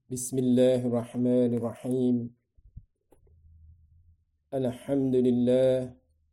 Bismillahirrahmanirrahim. Alhamdulillah.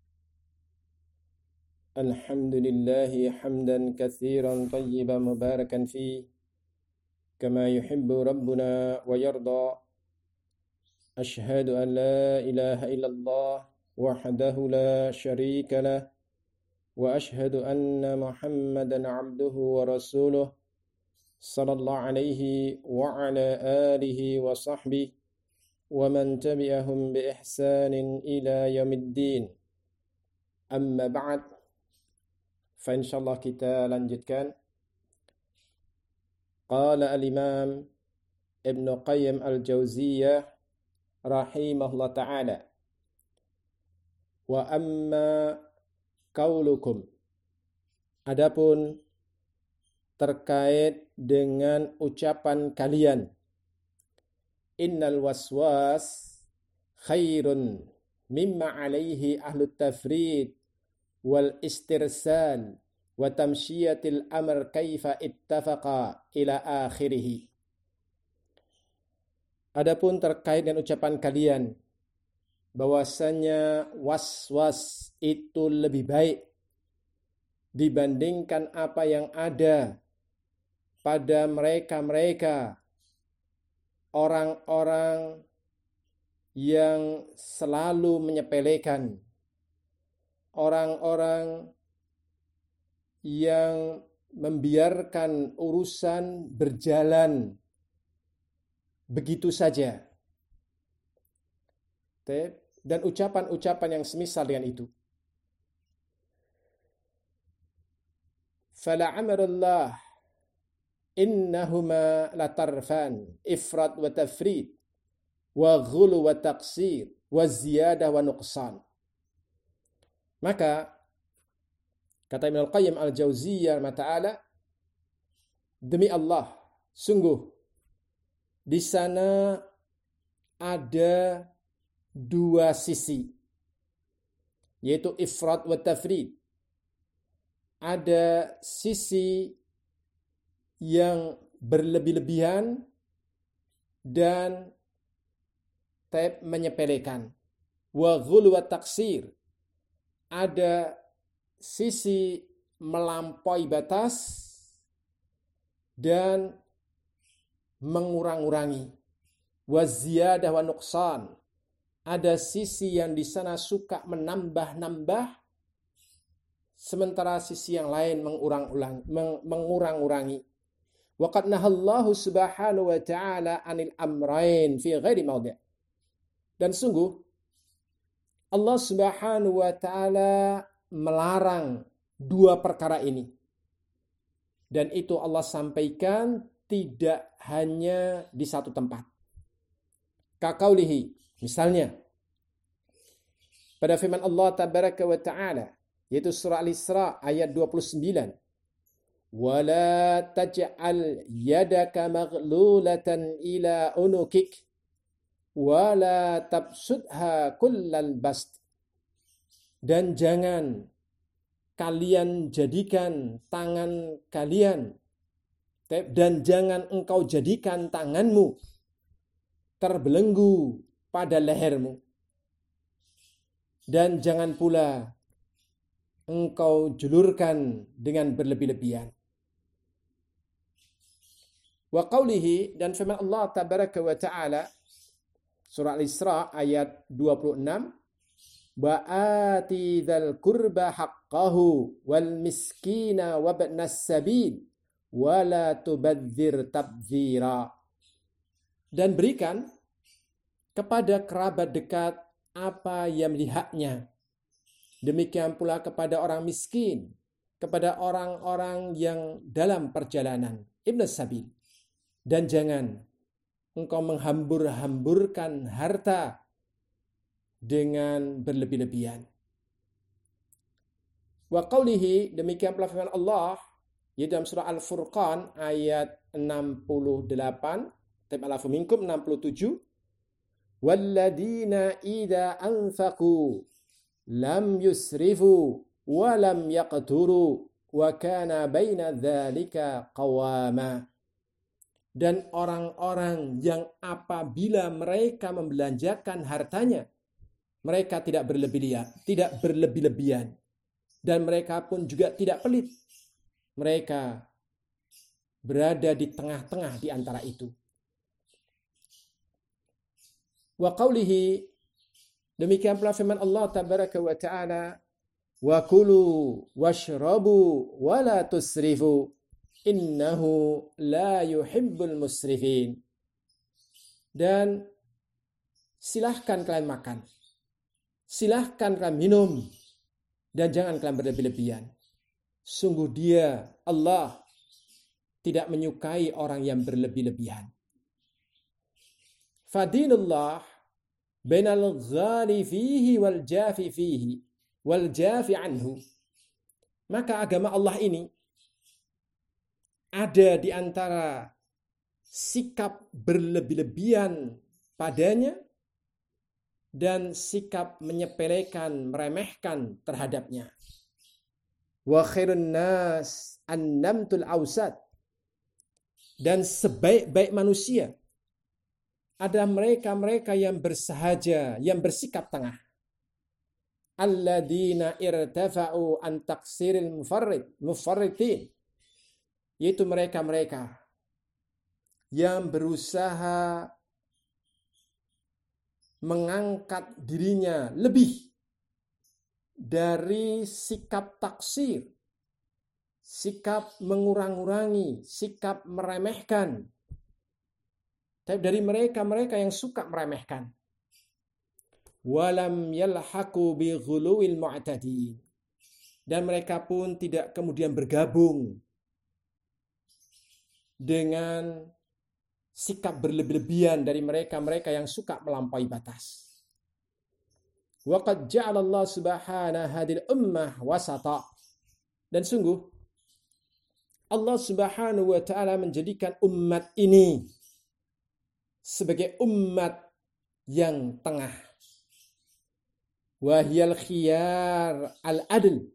Alhamdulillahi hamdan katsiran tayyiban mubarakan fi kama yuhibbu rabbuna wa yarda. Ashhadu an la ilaha illallah wahdahu la syarika lah wa ashhadu anna Muhammadan abduhu wa rasuluh sallallahu alaihi wa ala alihi wa sahbihi wa man tabi'ahum bi ihsanin ila yaumiddin. Amma ba'd. Fa insyaallah kita lanjutkan. Qala al-Imam Ibn Qayyim al-Jauziyah rahimahullah ta'ala. Wa amma qaulukum. Adapun terkait dengan ucapan kalian, innal waswas khairun mimma alaihi ahlut tafrid wal istirsal wa tamshiyatil amr kaifa ittafaqa ila akhirih. Adapun terkait dengan ucapan kalian bahwasanya waswas itu lebih baik dibandingkan apa yang ada pada mereka-mereka orang-orang yang selalu menyepelekan, orang-orang yang membiarkan urusan berjalan begitu saja. Dan ucapan-ucapan yang semisal dengan itu. Fala amarullah innahuma latarfan ifrat wa tafrid wa ghulu wa taqsir wa ziyadah wa nuqsan. Maka kata Ibnu Qayyim al-Jauziyah ta'ala, demi Allah, sungguh di sana ada dua sisi, yaitu ifrat wa tafrid. Ada sisi yang berlebih-lebihan dan menyepelekan. Wa ghulu wa taksir. Ada sisi melampaui batas dan mengurang-urangi. Wa ziyadah wa nuqsan. Ada sisi yang di sana suka menambah-nambah, sementara sisi yang lain mengurang-urangi. Wa qad nahallahu subhanahu wa ta'ala 'anil amrayn fi ghairi mawdi'. Dan sungguh Allah subhanahu wa ta'ala melarang dua perkara ini. Dan itu Allah sampaikan tidak hanya di satu tempat. Kaqaulihi, misalnya pada firman Allah tabaraka wa ta'ala, yaitu surah Al-Isra ayat 29. Wala taj'al yadaka maghlulatan ila unukik wala tabsudha kullal bast. Dan jangan kalian jadikan tangan kalian, dan jangan engkau jadikan tanganmu terbelenggu pada lehermu, dan jangan pula engkau julurkan dengan berlebih-lebihan. Wa qawlihi, dan firman Allah tabaraka wa ta'ala, surah Al-Isra ayat 26, Ba'ati dzal qurba haqqahu wal miskina wabnas sabil wala tubadzir tabdzira. Dan berikan kepada kerabat dekat apa yang menjadi haknya. Demikian pula kepada orang miskin, kepada orang-orang yang dalam perjalanan, ibn sabil. Dan jangan engkau menghambur-hamburkan harta dengan berlebih-lebihan. Wa qawlihi, demikian pula firman Allah, yaitu dalam surah Al-Furqan ayat 68, Ta'alafu minkum 67, Walladina idza anfaqu lam yusrifu wa lam yaqturu wa kana baina dzalika qawama. Dan orang-orang yang apabila mereka membelanjakan hartanya, mereka tidak berlebih-lebihan. Dan mereka pun juga tidak pelit. Mereka berada di tengah-tengah di antara itu. Wa qawlihi, demikian pula firman Allah tabaraka wa ta'ala, wa kulu washrabu wa la tusrifu innahu la yuhibbul musrifin. Dan silahkan kalian makan, silahkan kalian minum, dan jangan kalian berlebih-lebihan. Sungguh Dia, Allah, tidak menyukai orang yang berlebih-lebihan. Fadinullah bainal ghali fihi wal jafi fihi wal jafi anhu. Maka agama Allah ini ada di antara sikap berlebih-lebihan padanya dan sikap menyepelekan, meremehkan terhadapnya. Wa khairun nas an-namtul awsat. Dan sebaik-baik manusia ada mereka-mereka yang bersahaja, yang bersikap tengah. Alladzina irtafa'u an taqsiril mufarritin. Yaitu mereka-mereka yang berusaha mengangkat dirinya lebih dari sikap taksir, sikap mengurang-urangi, sikap meremehkan. Tapi dari mereka-mereka yang suka meremehkan. Walam yalhaqu bi ghuluwil mu'tadin. Dan mereka pun tidak kemudian bergabung dengan sikap berlebih-lebihan dari mereka-mereka yang suka melampaui batas. Wa qad ja'ala Allah subhanahu hadil ummah wasata. Dan sungguh Allah subhanahu wa ta'ala menjadikan umat ini sebagai umat yang tengah. Wahyal khiyar al-adl.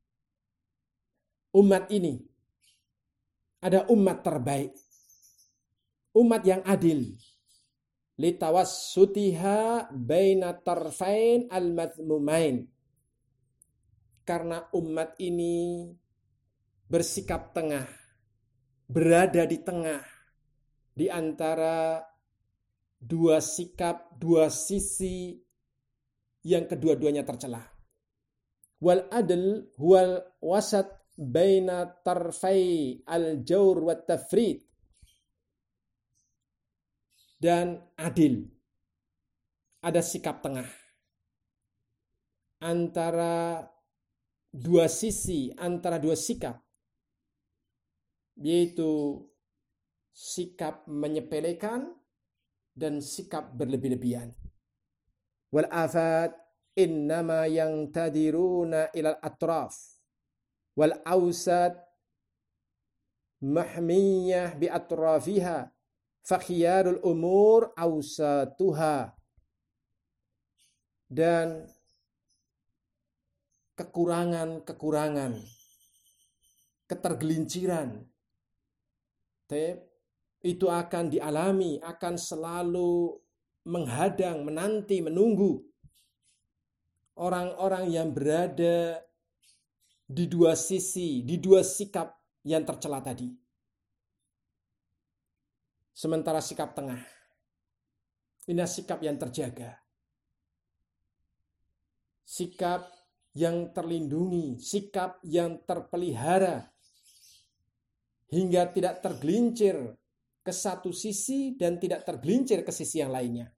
Umat ini ada umat terbaik, umat yang adil. Litawassutiha baina tarfain al-madhmumain. Karena umat ini bersikap tengah, berada di tengah, di antara dua sikap, dua sisi yang kedua-duanya tercela. Wal adl huwal wasat baina tarfai al-jawr wa tafrid. Dan adil, ada sikap tengah antara dua sisi, antara dua sikap, yaitu sikap menyepelekan dan sikap berlebih-lebihan. Wal afat innama yang tadiruna ilal atraf wal awsat mahmiyah bi atrafiha fakhiyarul umur awsatuha. Dan kekurangan-kekurangan, ketergelinciran itu akan dialami, akan selalu menghadang, menanti, menunggu orang-orang yang berada di dua sisi, di dua sikap yang tercela tadi. Sementara sikap tengah, ini sikap yang terjaga, sikap yang terlindungi, sikap yang terpelihara, hingga tidak tergelincir ke satu sisi dan tidak tergelincir ke sisi yang lainnya.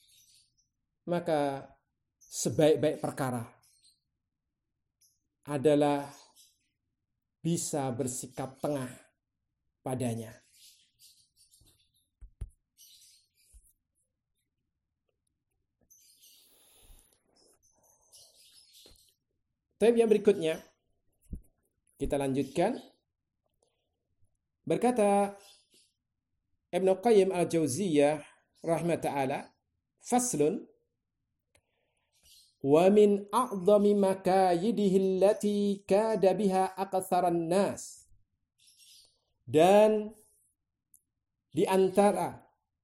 Maka sebaik-baik perkara adalah bisa bersikap tengah padanya. Tab yang berikutnya kita lanjutkan. Berkata Ibnu Qayyim al-Jauziyah rahmata'ala, faslun wa min a'zami makayidihi allati kada biha aqtharan nas. Dan Di antara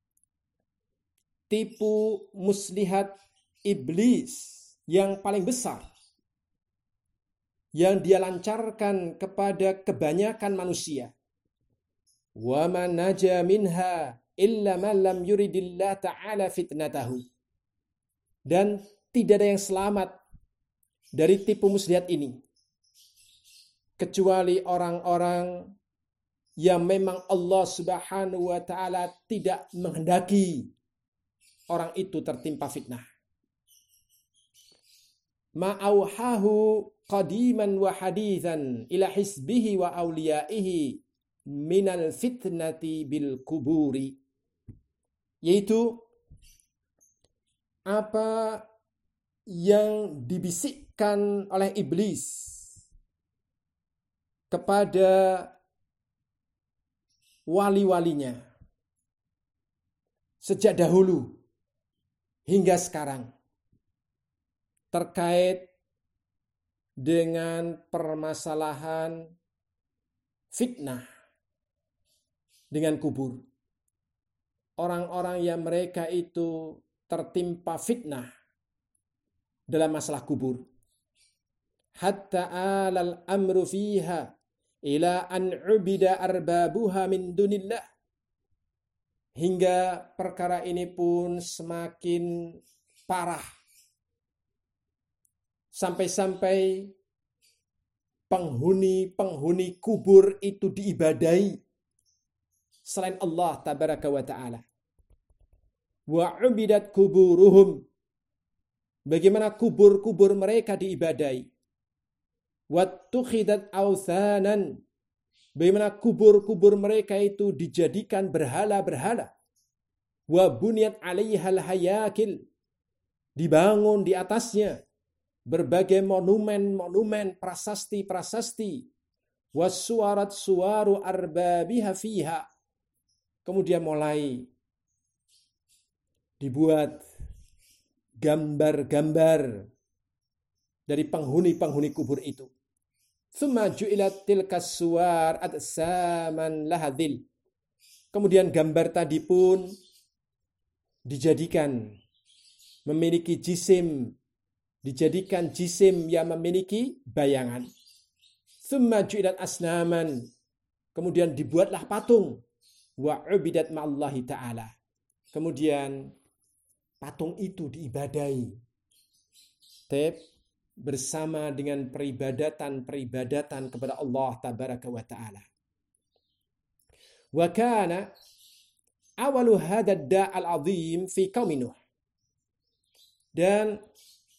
tipu muslihat iblis yang paling besar yang dia lancarkan kepada kebanyakan manusia. Wa man naja minha illa man lam yuridillah ta'ala fitnatahu. Dan tidak ada yang selamat dari tipu muslihat ini kecuali orang-orang yang memang Allah Subhanahu wa taala tidak menghendaki orang itu tertimpa fitnah. Ma'auhahu qadiman wa hadithan ila hisbihi wa awliyaihi minal fitnati bil kuburi. Yaitu apa yang dibisikkan oleh iblis kepada wali-walinya sejak dahulu hingga sekarang terkait dengan permasalahan fitnah dengan kubur. Orang-orang yang mereka itu tertimpa fitnah dalam masalah kubur. Hatta alal amru fiha ila an ubida arbabuha min dunillah. Hingga perkara ini pun semakin parah. Sampai-sampai penghuni kubur itu diibadahi selain Allah tabaraka wa ta'ala. Wa ubidat kuburuhum. Bagaimana kubur-kubur mereka diibadahi. Wa tukhidat awthanan. Bagaimana kubur-kubur mereka itu dijadikan berhala-berhala. Wa buniyat alaihal hayakil. Dibangun di atasnya berbagai monumen-monumen, prasasti-prasasti. Wasuarat suwaru arbabiha fiha. Kemudian mulai dibuat gambar-gambar dari penghuni-penghuni kubur itu. Tsumma ju'ilat tilkas suwar atsaman lahadil. Kemudian gambar tadi pun dijadikan memiliki jisim, dijadikan jisim yang memiliki bayangan. Tsumma ju'ilat asnaman. Kemudian dibuatlah patung. Wa ubidat ma'allahi ta'ala. Kemudian patung itu diibadahi. Bersama dengan peribadatan kepada Allah tabaraka wa ta'ala. Wa kana awalu hadad da'al azim fi qaumi Nuh. Dan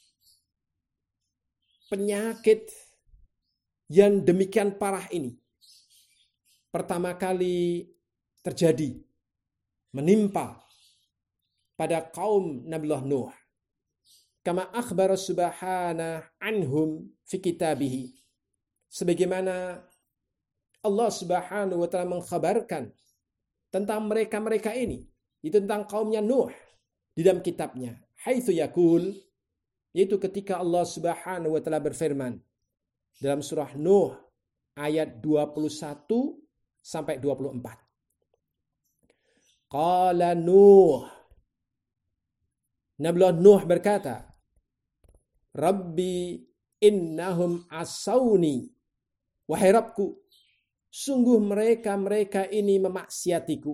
penyakit yang demikian parah ini pertama kali terjadi, menimpa pada kaum Nabiullah Nuh. Kama akhbara subhanahu anhum fi kitabihi. Sebagaimana Allah Subhanahu wa taala mengkhabarkan tentang mereka-mereka ini, itu tentang kaumnya Nuh di dalam kitabnya. Haitsu yaqul, yaitu ketika Allah Subhanahu wa taala berfirman dalam surah Nuh ayat 21 sampai 24. Qala Nuh, Nabiullah Nuh berkata, Rabbi innahum asawni. Wahai Rabbku, sungguh mereka ini memaksiatiku.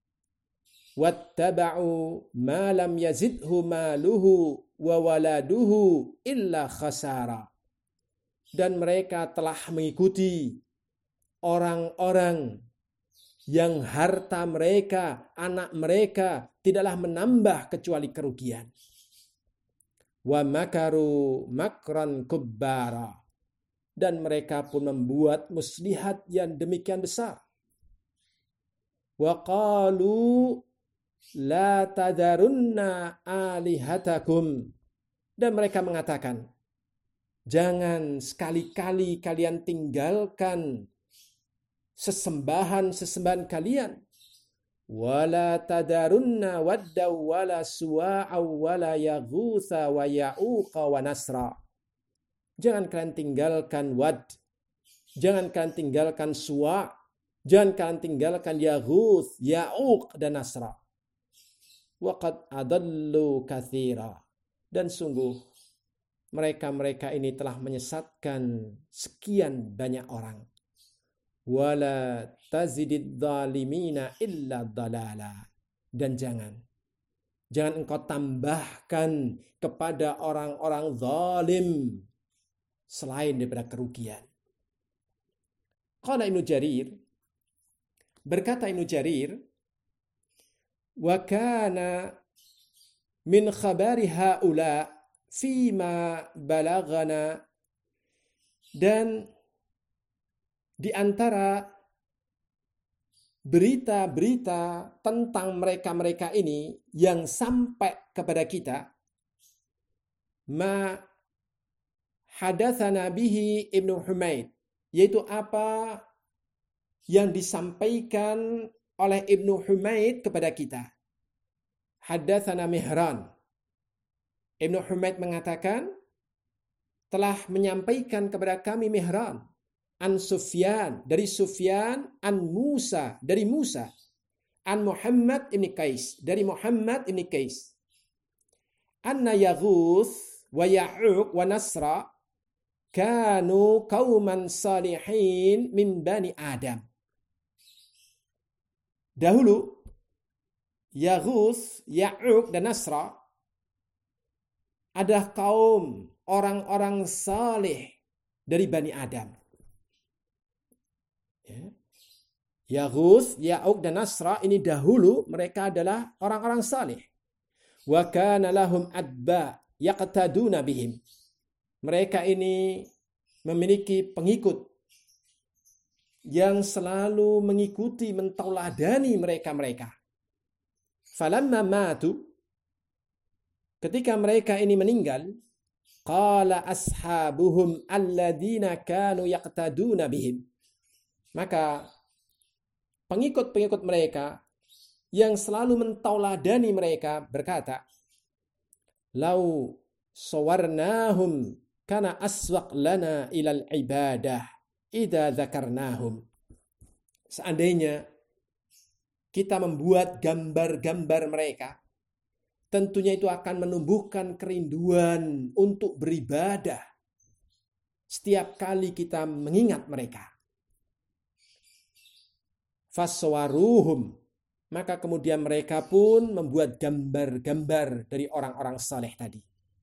Wattaba'u ma lam yazidhu maluhu wa waladuhu illa khasara. Dan mereka telah mengikuti orang-orang yang harta mereka, anak mereka tidaklah menambah kecuali kerugian. Wa makaru makran kubbara. Dan mereka pun membuat muslihat yang demikian besar. Wa qalu la tadarunna alihatakum. Dan mereka mengatakan, jangan sekali-kali kalian tinggalkan sesembahan kalian. Wala tadarunna wadda wala suwa'a wala yaghutha wa ya'uqa wa nasra. Jangan kalian tinggalkan wad. Jangan kalian tinggalkan suwa'. Jangan kalian tinggalkan Yaghuth, Ya'uq, dan Nasra. Waqad adallu katsira. Dan sungguh mereka-mereka ini telah menyesatkan sekian banyak orang. Wala tazidid zalimina illa dalala. Dan jangan engkau tambahkan kepada orang-orang zalim selain daripada kerugian. Qala Ibnu Jarir, berkata Ibnu Jarir, wa kana min khabari haula fima balagana, dan di antara berita-berita tentang mereka-mereka ini yang sampai kepada kita, ma hadatsana bihi Ibnu Humaid, yaitu apa yang disampaikan oleh Ibnu Humaid kepada kita. Hadatsana Mihran. Ibnu Humaid mengatakan telah menyampaikan kepada kami Mihran an Sufyan, dari Sufyan, an Musa, dari Musa, an Muhammad ibn Qais, dari Muhammad ibn Qais, anna Yaghuth wa Ya'uq wa Nasra kanu qauman salihin min bani Adam. Dahulu Yaghuth, Ya'uq, dan Nasra adalah kaum orang-orang saleh dari Bani Adam. Yaghuth, Ya'uq, dan Nasra ini dahulu mereka adalah orang-orang saleh. Wa kana lahum adba yaqtaduna bihim. Mereka ini memiliki pengikut yang selalu mengikuti, mentauladani mereka-mereka. Falamma matu, ketika mereka ini meninggal, qala ashabuhum alladzina kanu yaqtaduna bihim. Maka pengikut-pengikut mereka yang selalu mentauladani mereka berkata, lau sawarnahum kana aswaq lana ilal ibadah idza dzakarnahum. Seandainya kita membuat gambar-gambar mereka, tentunya itu akan menumbuhkan kerinduan untuk beribadah setiap kali kita mengingat mereka. Faswaruhum, maka kemudian mereka pun membuat gambar-gambar dari orang-orang saleh tadi.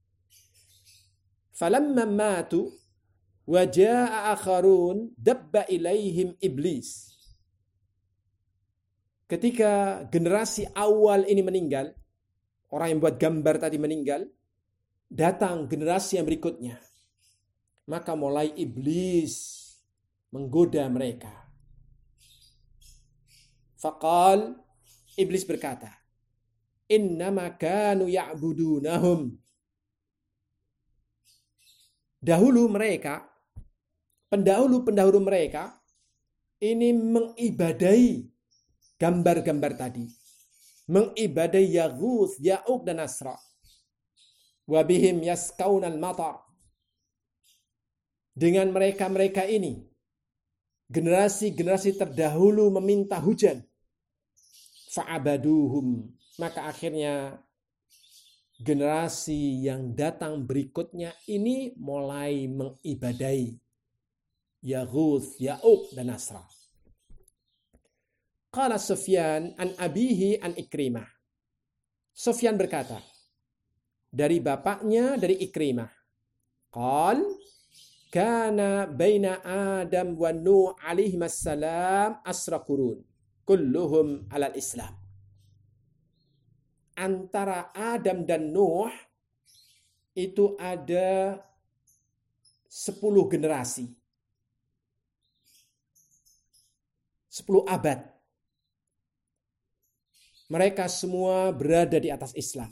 Falamma matu wa jaa akharun dabba ilaihim iblis. Ketika generasi awal ini meninggal, orang yang buat gambar tadi meninggal, datang generasi yang berikutnya. Maka mulai iblis menggoda mereka. Faqal, iblis berkata, innama kanu ya'budunahum. Dahulu mereka, pendahulu-pendahulu mereka, ini mengibadahi gambar-gambar tadi. Mengibadahi Yaghuth, Ya'uq, dan Nasra. Wabihim yaskaunal matar. Dengan mereka-mereka ini, generasi-generasi terdahulu meminta hujan. Fa'abaduhum. Maka akhirnya generasi yang datang berikutnya ini mulai mengibadahi Yaghuth, Ya'uq, dan Nasra. Qala Sufyan an abihi an Ikrimah. Sufyan berkata, dari bapaknya, dari Ikrimah. Qal, kana baina Adam wa Nuh alaihi assalam asra qurun, kulluhum alal Islam. Antara Adam dan Nuh itu ada 10 generasi. 10 abad. Mereka semua berada di atas Islam.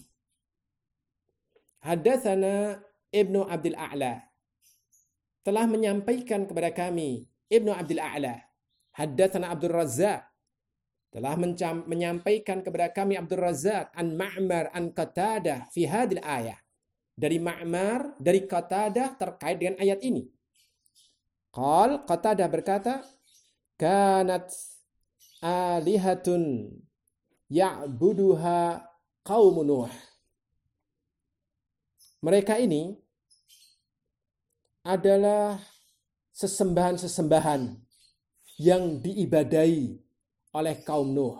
Hadatsana Ibnu Abdul A'la, telah menyampaikan kepada kami Ibnu Abdul A'la. Hadatsana Abdul Razzaq, telah menyampaikan kepada kami Abdul Razzaq an Ma'mar an Qatadah fi hadil ayah. Dari Ma'mar, dari Qatadah terkait dengan ayat ini. Qal, Qatadah berkata, kanat alihatun ya'buduha qaum Nuh. Mereka ini adalah sesembahan-sesembahan yang diibadai oleh kaum Nuh.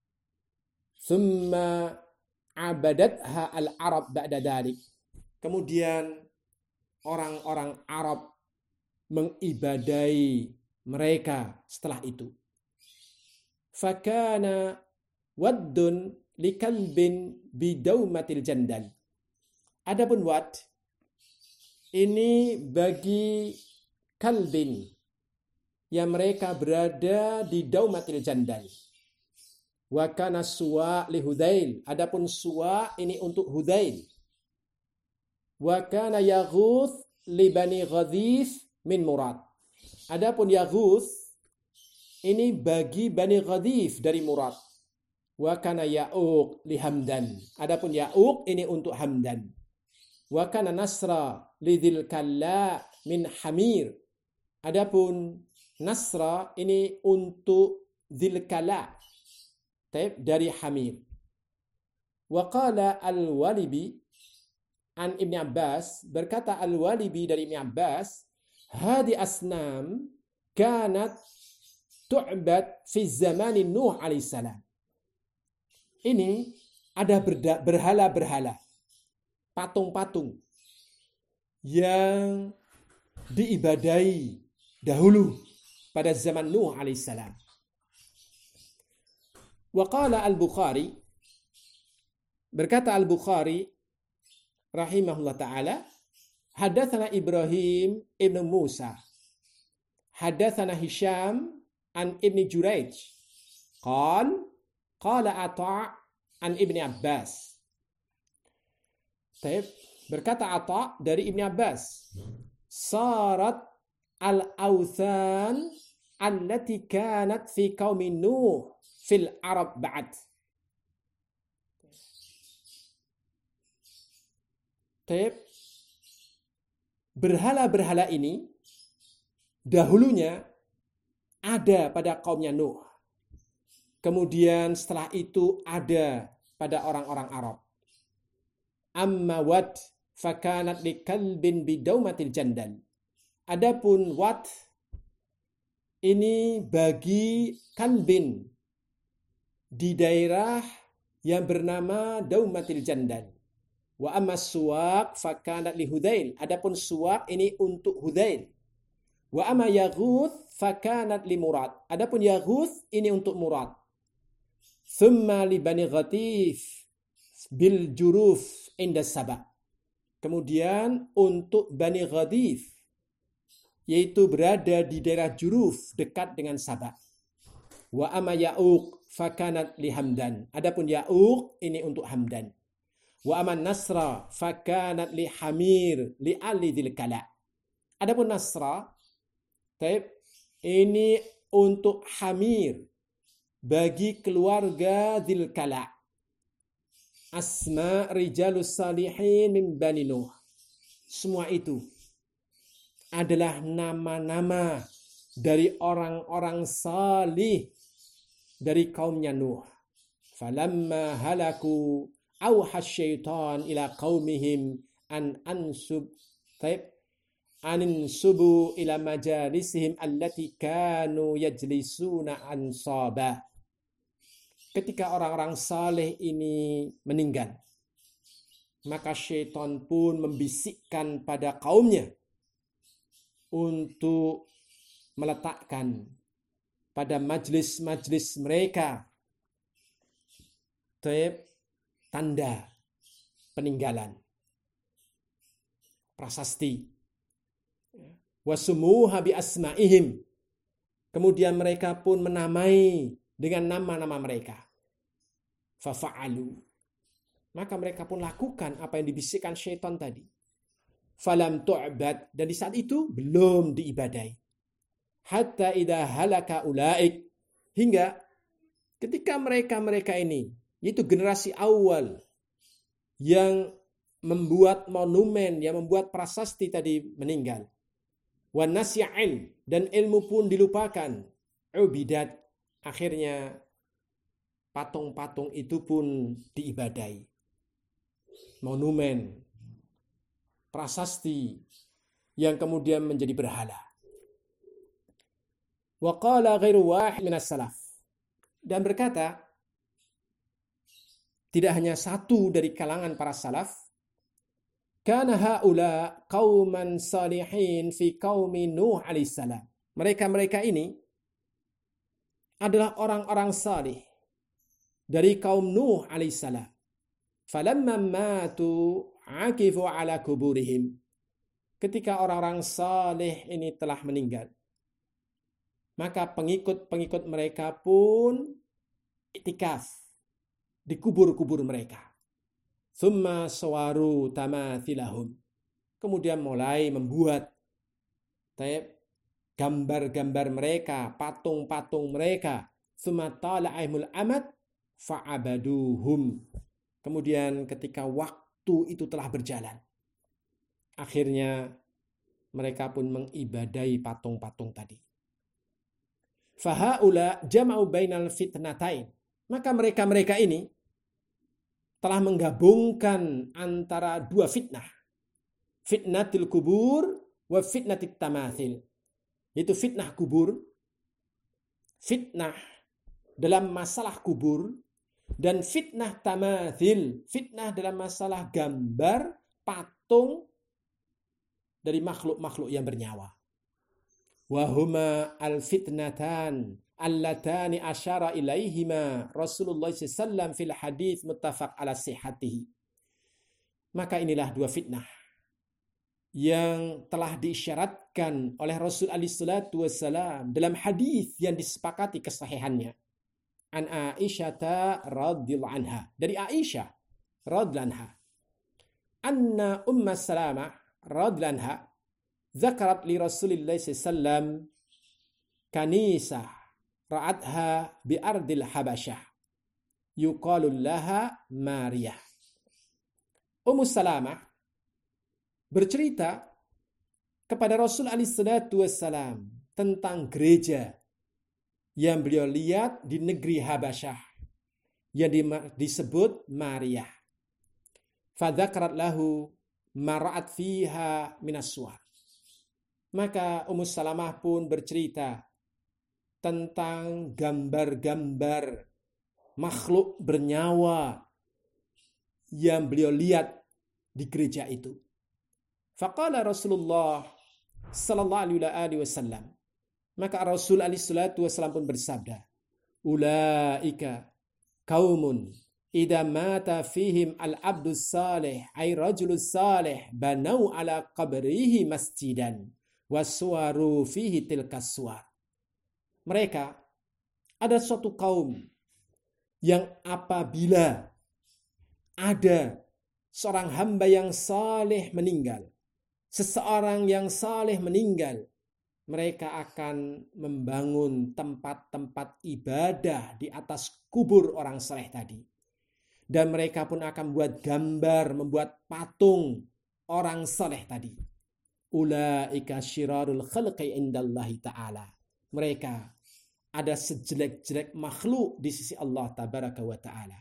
Thumma abadatha al-Arab ba'da dalik. Kemudian orang-orang Arab mengibadai mereka setelah itu. Fakana waddun likalbin bidaumatil jandal. Adapun wad ini bagi kalbin yang mereka berada di daumatil jandal. Wa kana suwa li Hudzail. Adapun suwa ini untuk Hudzail. Wa kana Yaghuth li Bani Ghadhif min Murad. Adapun Yaghuth ini bagi Bani Ghadhif dari Murad. Wa kana Ya'uq li Hamdan. Adapun Ya'uq ini untuk Hamdan. Wa kana Nasra li Dzil Kalla min Hamir. Adapun Nasra ini untuk Dzil Kalla dari Hamir. Wa qala Al-Walibi an Ibn Abbas, berkata Al-Walibi dari Ibn Abbas, hadi asnam kanat tu'bad fi zaman Nuh alaihissalam. Ini ada berhala-berhala, patung-patung yang diibadai dahulu pada zaman Nuh alaihissalam. Wa qala Al-Bukhari, berkata Al-Bukhari rahimahullah ta'ala, hadatsana Ibrahim ibn Musa, hadatsana Hisham an Ibn Jurayj, qala Ata' an Ibn Abbas. Berkata Ata' dari Ibn Abbas, sarat al-awthan allati kanat fi qaumi Nuh fil Arab ba'd. Berhala-berhala ini dahulunya ada pada kaumnya Nuh. Kemudian setelah itu ada pada orang-orang Arab. Amma wad fakanat li kalbin bidaumatil jandal. Adapun wad ini bagi kalbin di daerah yang bernama Daumatil Jandal. Wa amma suwaq fakanat li Hudzail. Adapun suwaq ini untuk Hudzail. Wa amma Yaghuth fakanat li Murad. Adapun Yaghuth ini untuk Murad. Thumma li Bani Ghatif bil Juruf inda Saba. Kemudian untuk Bani Ghatif, yaitu berada di daerah Juruf dekat dengan Saba. Wa amma Ya'uq fakanat li Hamdan. Adapun Ya'uq ini untuk Hamdan. Wa amma Nasra fakanat li Hamir li Ali Dzil Kala. Adapun Nasra ini untuk Hamir bagi keluarga Dzil Kala. Asma rijalus salihin min Bani Nuh. Semua itu adalah nama-nama dari orang-orang salih dari kaumnya Nuh. Falamma halaku awha syaitan ila qaumihim ansubu ila majalisihim allati kanu yajlisuna ansaba. Ketika orang-orang saleh ini meninggal, maka syaitan pun membisikkan pada kaumnya untuk meletakkan pada majlis-majlis mereka tanda peninggalan, prasasti. Wasumuha bi asma'ihim. Kemudian mereka pun menamai dengan nama-nama mereka. Fafa'alu. Maka mereka pun lakukan apa yang dibisikkan syaitan tadi. Falam tu'bad. Dan di saat itu belum diibadai. Hatta idha halaka ulaik. Hingga ketika mereka ini, yaitu generasi awal yang membuat monumen, yang membuat prasasti tadi meninggal. Wa nasya'il, dan ilmu pun dilupakan. Ubidat, Akhirnya patung-patung itu pun diibadahi. Monumen, prasasti yang kemudian menjadi berhala. Wa qala ghairu wahid minas salaf. Dan berkata, tidak hanya satu dari kalangan para salaf, kana haula qauman salihin fi qaumi Nuh alaihissalam. Mereka ini adalah orang-orang salih dari kaum Nuh alaihissalam. Falamma matu akifu ala kuburihim. Ketika orang-orang salih ini telah meninggal, maka pengikut-pengikut mereka pun iktikaf di kubur-kubur mereka. Tsumma sawaru tamathilahum. Kemudian mulai membuat gambar-gambar mereka, patung-patung mereka. Tsumma tala'imul amad fa'abaduhum. Kemudian ketika waktu itu telah berjalan, akhirnya mereka pun mengibadahi patung-patung tadi. Fahaula jama'u bainal fitnatain. Maka mereka ini telah menggabungkan antara dua fitnah. Fitnatul kubur wa fitnatit tamathil. Yaitu fitnah kubur, fitnah dalam masalah kubur, dan fitnah tamathil, fitnah dalam masalah gambar, patung dari makhluk-makhluk yang bernyawa. Wahuma al-fitnatan allatani asyara ilaihima Rasulullah SAW fil hadis muttafaq ala sihatihi. Maka inilah dua fitnah yang telah diisyaratkan oleh Rasul SAW dalam hadis yang disepakati kesahihannya. An Aisyah radhiyallahu anha, dari Aisyah radhiyallahu anha, anna Umma Salamah radhiyallahu anha zakarat li Rasulillah sallallahu kanisah ra'atha bi ardil Habasyah yuqalu laha Mariyah. Ummu Salamah bercerita kepada Rasul SAW tentang gereja yang beliau lihat di negeri Habasyah yang disebut Mariyah. Fadzakarat lahu mara'at fiha minas suwar. Maka Ummu Salamah pun bercerita tentang gambar-gambar makhluk bernyawa yang beliau lihat di gereja itu. Faqala Rasulullah sallallahu alaihi wasallam. Maka Rasul alaihi salatu wasallam pun bersabda, ulaika qaumun idza mata fihim al-abdus salih ay rajulus salih banau ala qabrihi masjidan wasuwaru fihi tilkas suwar. Mereka ada suatu kaum yang apabila ada seorang hamba yang saleh meninggal, seseorang yang saleh meninggal, mereka akan membangun tempat-tempat ibadah di atas kubur orang saleh tadi. Dan mereka pun akan membuat gambar, membuat patung orang saleh tadi. Ulaika syirarul khalqi indallahi ta'ala. Mereka ada sejelek-jelek makhluk di sisi Allah tabaraka wa ta'ala.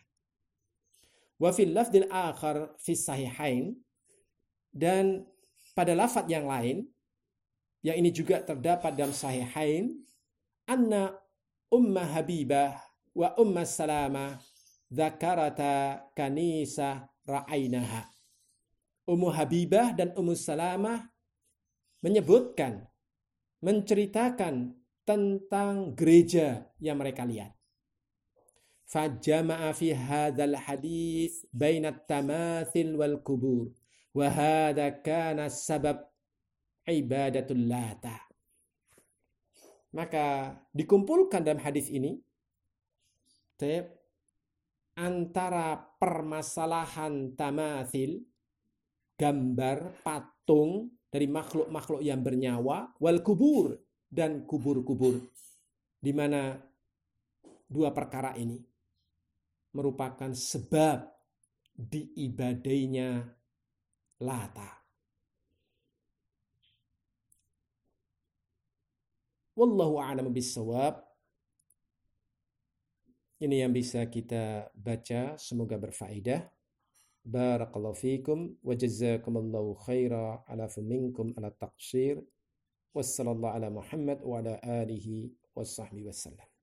Wa fil lafdil akhar fi sahihain, dan pada lafaz yang lain yang ini juga terdapat dalam sahihain, anna Umma Habibah wa Umma Salamah dzakarata kanisa ra'ainaha. Ummu Habibah dan Ummu Salamah menyebutkan, menceritakan tentang gereja yang mereka lihat. Fajama'a fi hadzal hadits bainat tamathil wal kubur wa hadza kana sabab ibadatul lata. Maka dikumpulkan dalam hadis ini antara permasalahan tamathil, gambar, patung dari makhluk-makhluk yang bernyawa, wal kubur, dan kubur-kubur, di mana dua perkara ini merupakan sebab diibadainya Lata. Wallahu a'lam bishawab. Ini yang bisa kita baca, semoga berfaedah. Barakallahu fikum wa jazakumullahu khaira ala minkum ala taqsir. Wassallallahu ala Muhammad wa ala alihi wa sahbihi wasallam.